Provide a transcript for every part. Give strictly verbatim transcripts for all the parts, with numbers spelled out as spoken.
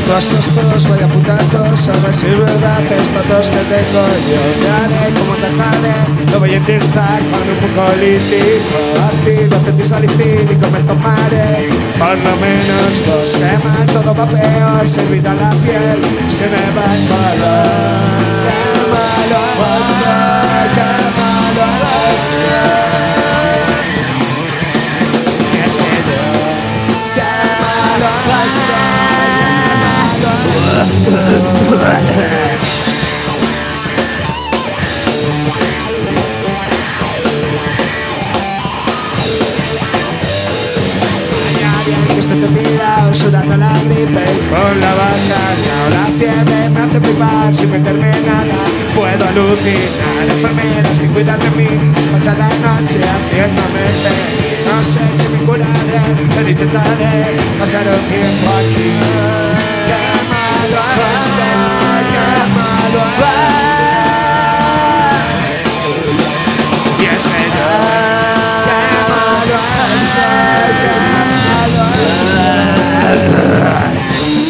Tos, tos, tos, vaya putazos, a ver si es verdad esta tos que tengo yo. Te haré como te jale, lo voy a intentar con un poco lítico, ácido cetisalicílico me tomaré. Por lo menos dos queman, todo va peor, servida la piel, se me va el color. Qué malo estoy, qué malo estoy. Y es que yo, qué malo estoy. Que estoy tirado, sudando la gripe con la bacana o la fiebre me hace flipar sin meterme nada. Puedo alucinar, enfermeras que cuidan de mí, se pasa la noche haciéndome feliz. No sé si me curaré, pero intentaré pasar un tiempo aquí. Qué malo estoy, qué malo estoy. Y es que yo, qué malo estoy, qué malo estoy.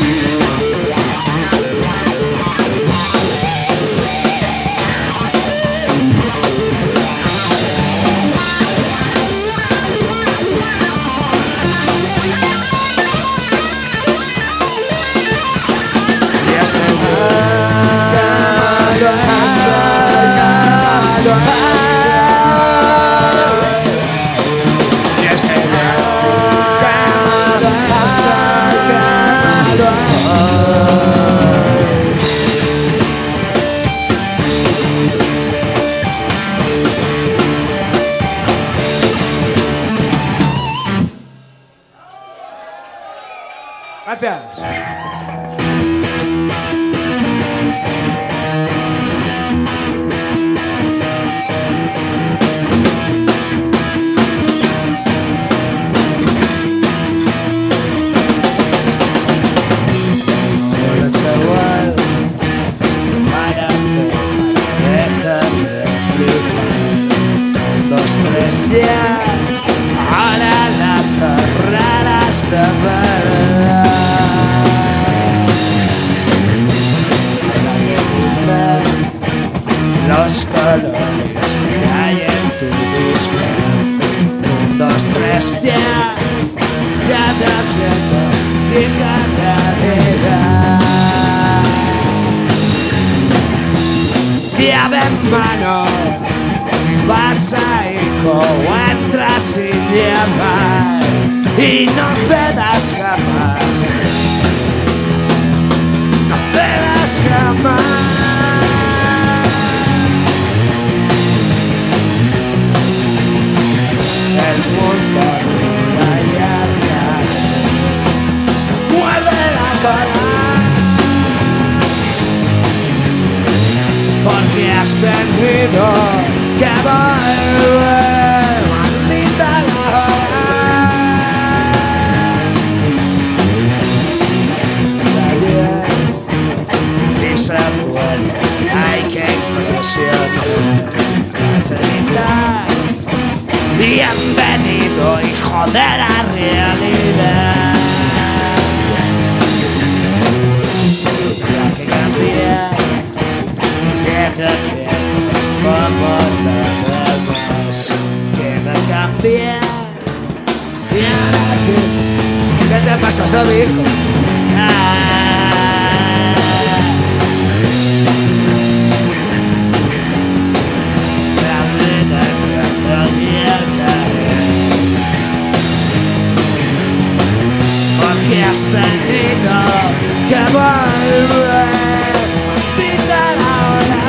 Gracias. Ya, ahora la carrera está los colores que hay en tu disfraz. Un, dos, tres, ya, ya te advierto, llega realidad. Llave en mano, vas ahí como entras sin llamar y no te das jamás, no te das jamás. El mundo arriba y arriba se mueve la cola porque has tenido que volver, maldita la hora. Y se vuelve, hay que impresionar, vas a gritar. Bienvenido, hijo de la realidad. Hay que cambiar, que te quiero como la demás, que no cambie. Y ahora que, ¿qué te pasa, Sabico? Porque has tenido que volver, maldita la hora.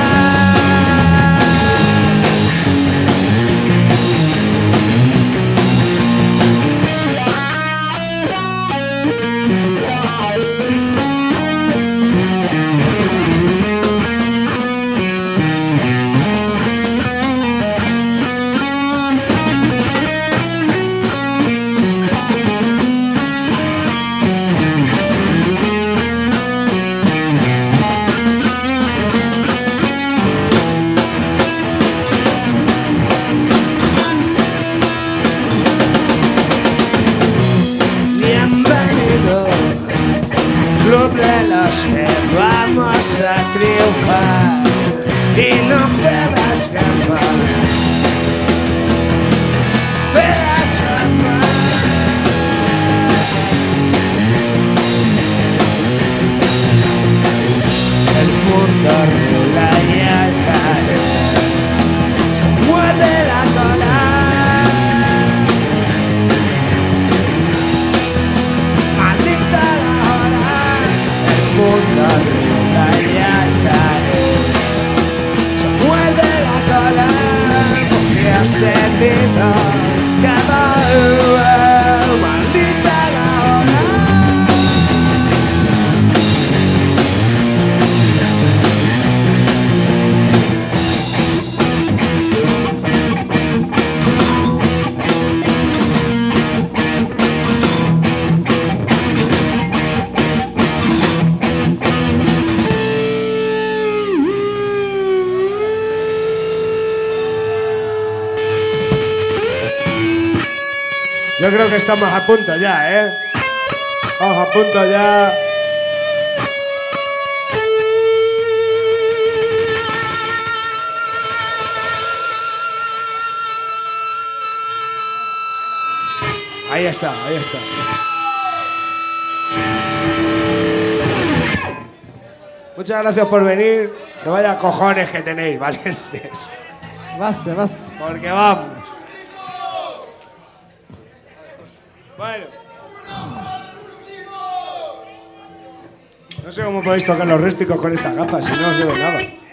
sabemos que vamos a triunfar y no cedas jamás, cedas jamás. El mundo rula y al caer se muerde la cola. Maldita la hora. El mundo rula y al caer se muerde la cola. Porque has tenido cada uno. Maldita la hora. Yo creo que estamos a punto ya, ¿eh? Vamos a punto ya. Ahí está, ahí está. Muchas gracias por venir. Que vaya cojones que tenéis, valientes. Vas, vas. Porque vamos. Bueno. No sé cómo podéis tocar los rústicos con estas gafas, si no os ve nada.